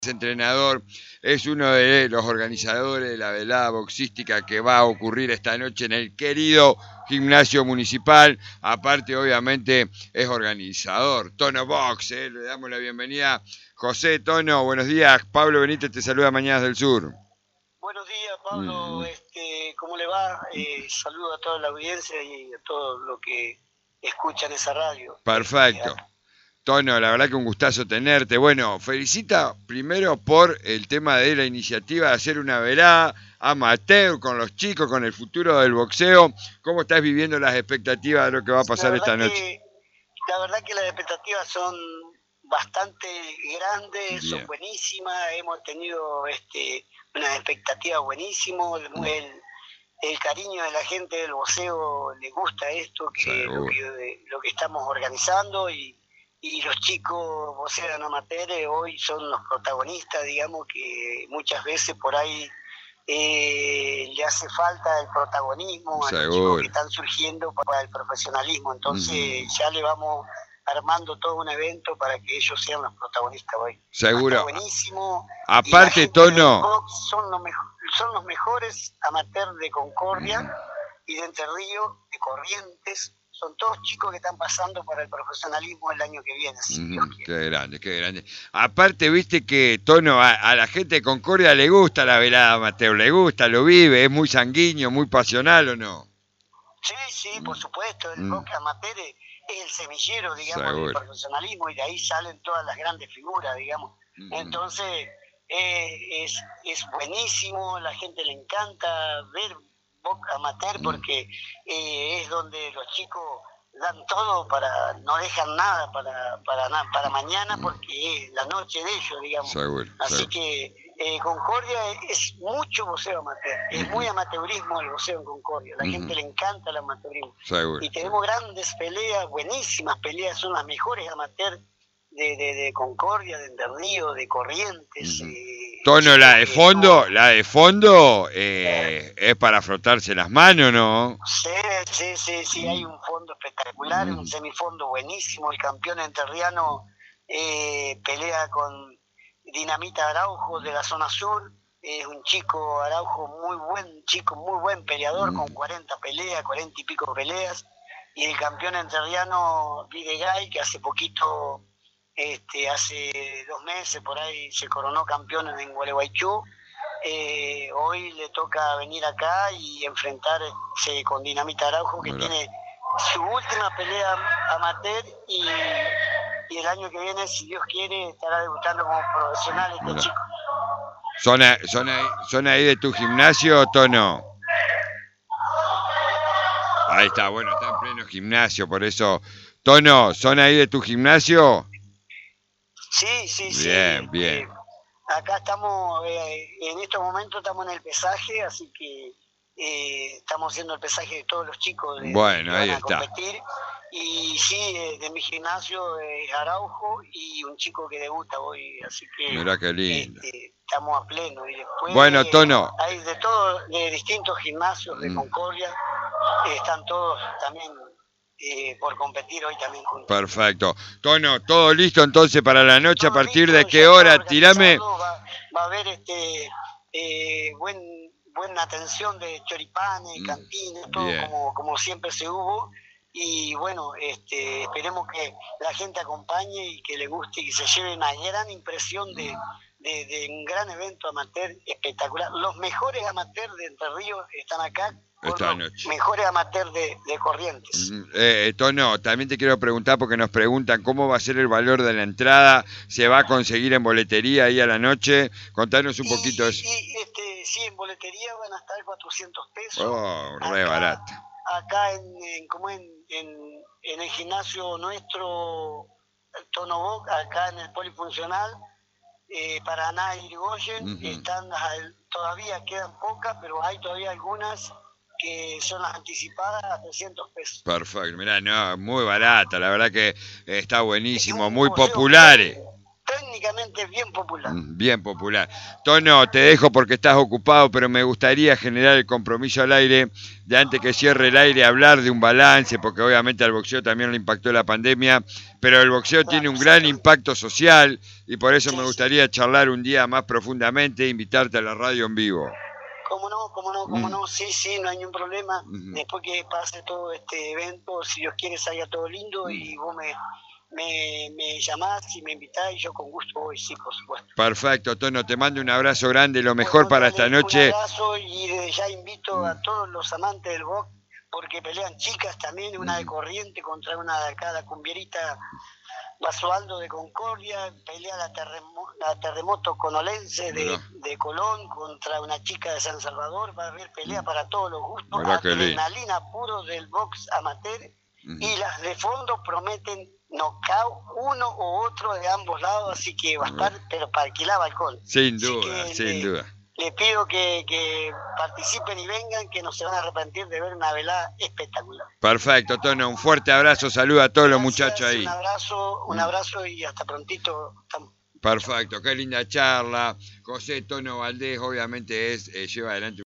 entrenador, es uno de los organizadores de la velada boxística que va a ocurrir esta noche en el querido gimnasio municipal. Aparte, obviamente, es organizador. Tono Box, le damos la bienvenida. José Tono, buenos días. Pablo Benítez te saluda Mañanas del Sur. Buenos días, Pablo. ¿Cómo le va? Saludo a toda la audiencia y a todos los que escuchan esa radio. Perfecto. Tono, la verdad que un gustazo tenerte. Bueno, felicita primero por el tema de la iniciativa de hacer una velada amateur con los chicos, con el futuro del boxeo. ¿Cómo estás viviendo las expectativas de lo que va a pasar esta noche? La verdad que las expectativas son bastante grandes, Bien. Son buenísimas. Hemos tenido unas expectativas buenísimas. El cariño de la gente del boxeo le gusta esto, lo que estamos organizando y los chicos boxeadores amateurs hoy son los protagonistas, digamos, que muchas veces por ahí le hace falta el protagonismo a los chicos que están surgiendo para el profesionalismo. Entonces ya le vamos armando todo un evento para que ellos sean los protagonistas hoy. Seguro. Está buenísimo. Aparte, Tono, son los mejores amateurs de Concordia y de Entre Ríos, de Corrientes. Son todos chicos que están pasando para el profesionalismo el año que viene. Qué grande, qué grande. Aparte, viste que Tono, a la gente de Concordia le gusta la velada amateur, le gusta, lo vive, es muy sanguíneo, muy pasional, ¿o no? Sí, por supuesto. El box amateur es el semillero, digamos, del profesionalismo, y de ahí salen todas las grandes figuras, digamos. Entonces, es buenísimo, la gente le encanta ver box amateur porque es donde los chicos dan todo, no dejan nada para mañana, porque es la noche de ellos, digamos. Así que Concordia es mucho boxeo amateur, es muy amateurismo el boxeo en Concordia, la gente le encanta el amateurismo. Y tenemos grandes peleas, buenísimas peleas, son las mejores amateurs de Concordia, de Entre Ríos, de Corrientes. Tono, la de fondo es para frotarse las manos, ¿no? Sí, hay un fondo espectacular, un semifondo buenísimo. El campeón entrerriano pelea con Dinamita Araujo de la zona sur. Es un chico Araujo muy buen peleador, con 40 peleas, 40 y pico peleas. Y el campeón entrerriano Videgaray, que hace poquito, hace 2 meses por ahí se coronó campeón en Gualeguaychú. Hoy le toca venir acá y enfrentarse con Dinamita Araujo, que tiene su última pelea amateur, y el año que viene, si Dios quiere, estará debutando como profesional este chico. ¿Son ahí de tu gimnasio, Tono? Ahí está, bueno, está en pleno gimnasio, por eso. Tono, ¿son ahí de tu gimnasio? Sí. Bien. Acá estamos, en estos momentos estamos en el pesaje, así que estamos haciendo el pesaje de todos los chicos que van a competir. Y sí, de mi gimnasio es Araujo y un chico que debuta hoy, así que mirá qué lindo. Estamos a pleno. Y después bueno, Tono, hay de distintos gimnasios de Concordia, están todos también por competir hoy también juntos. Perfecto. Tono, todo listo entonces para la noche. ¿A partir de qué hora? Tirame. Va a haber buena atención de choripanes, cantines, todo como siempre se hubo. Y bueno, esperemos que la gente acompañe y que le guste y que se lleve una gran impresión de un gran evento amateur espectacular. Los mejores amateurs de Entre Ríos están acá, esta noche. Mejores amateurs de Corrientes. Tono, también te quiero preguntar, porque nos preguntan cómo va a ser el valor de la entrada, ¿se va a conseguir en boletería ahí a la noche? Contanos un poquito eso. Sí, en boletería van a estar 400 pesos. Oh, re barato. Acá en el gimnasio nuestro, Tono Box, acá en el polifuncional, Paraná y Irigoyen, todavía quedan pocas, pero hay todavía algunas que son las anticipadas a 300 pesos. Perfecto, mirá, no, muy barata, la verdad que está buenísimo, muy popular. técnicamente bien popular. Bien popular. Tono, te dejo porque estás ocupado, pero me gustaría generar el compromiso al aire de antes que cierre el aire hablar de un balance, porque obviamente al boxeo también le impactó la pandemia, pero el boxeo tiene un gran impacto social y por eso me gustaría charlar un día más profundamente e invitarte a la radio en vivo. Cómo no, sí, no hay ningún problema. Después que pase todo este evento, si Dios quiere salga todo lindo y vos me llamás y me invitás y yo con gusto voy, sí, por supuesto. Perfecto, Tono, te mando un abrazo grande, lo mejor para esta noche. Un abrazo y desde ya invito a todos los amantes del box, porque pelean chicas también, una de Corriente contra una de acá, la cumbierita Basualdo de Concordia, pelea la Terremoto Conolense de Colón contra una chica de San Salvador, va a haber pelea para todos los gustos, adrenalina puro del box amateur, y las de fondo prometen knockout uno o otro de ambos lados, así que va a estar, pero para alquilar balcón. Sin duda. Le pido que participen y vengan, que no se van a arrepentir de ver una velada espectacular. Perfecto, Tono, un fuerte abrazo, saluda a todos los muchachos ahí. Un abrazo y hasta prontito. Perfecto, qué linda charla. José Tono Valdés obviamente lleva adelante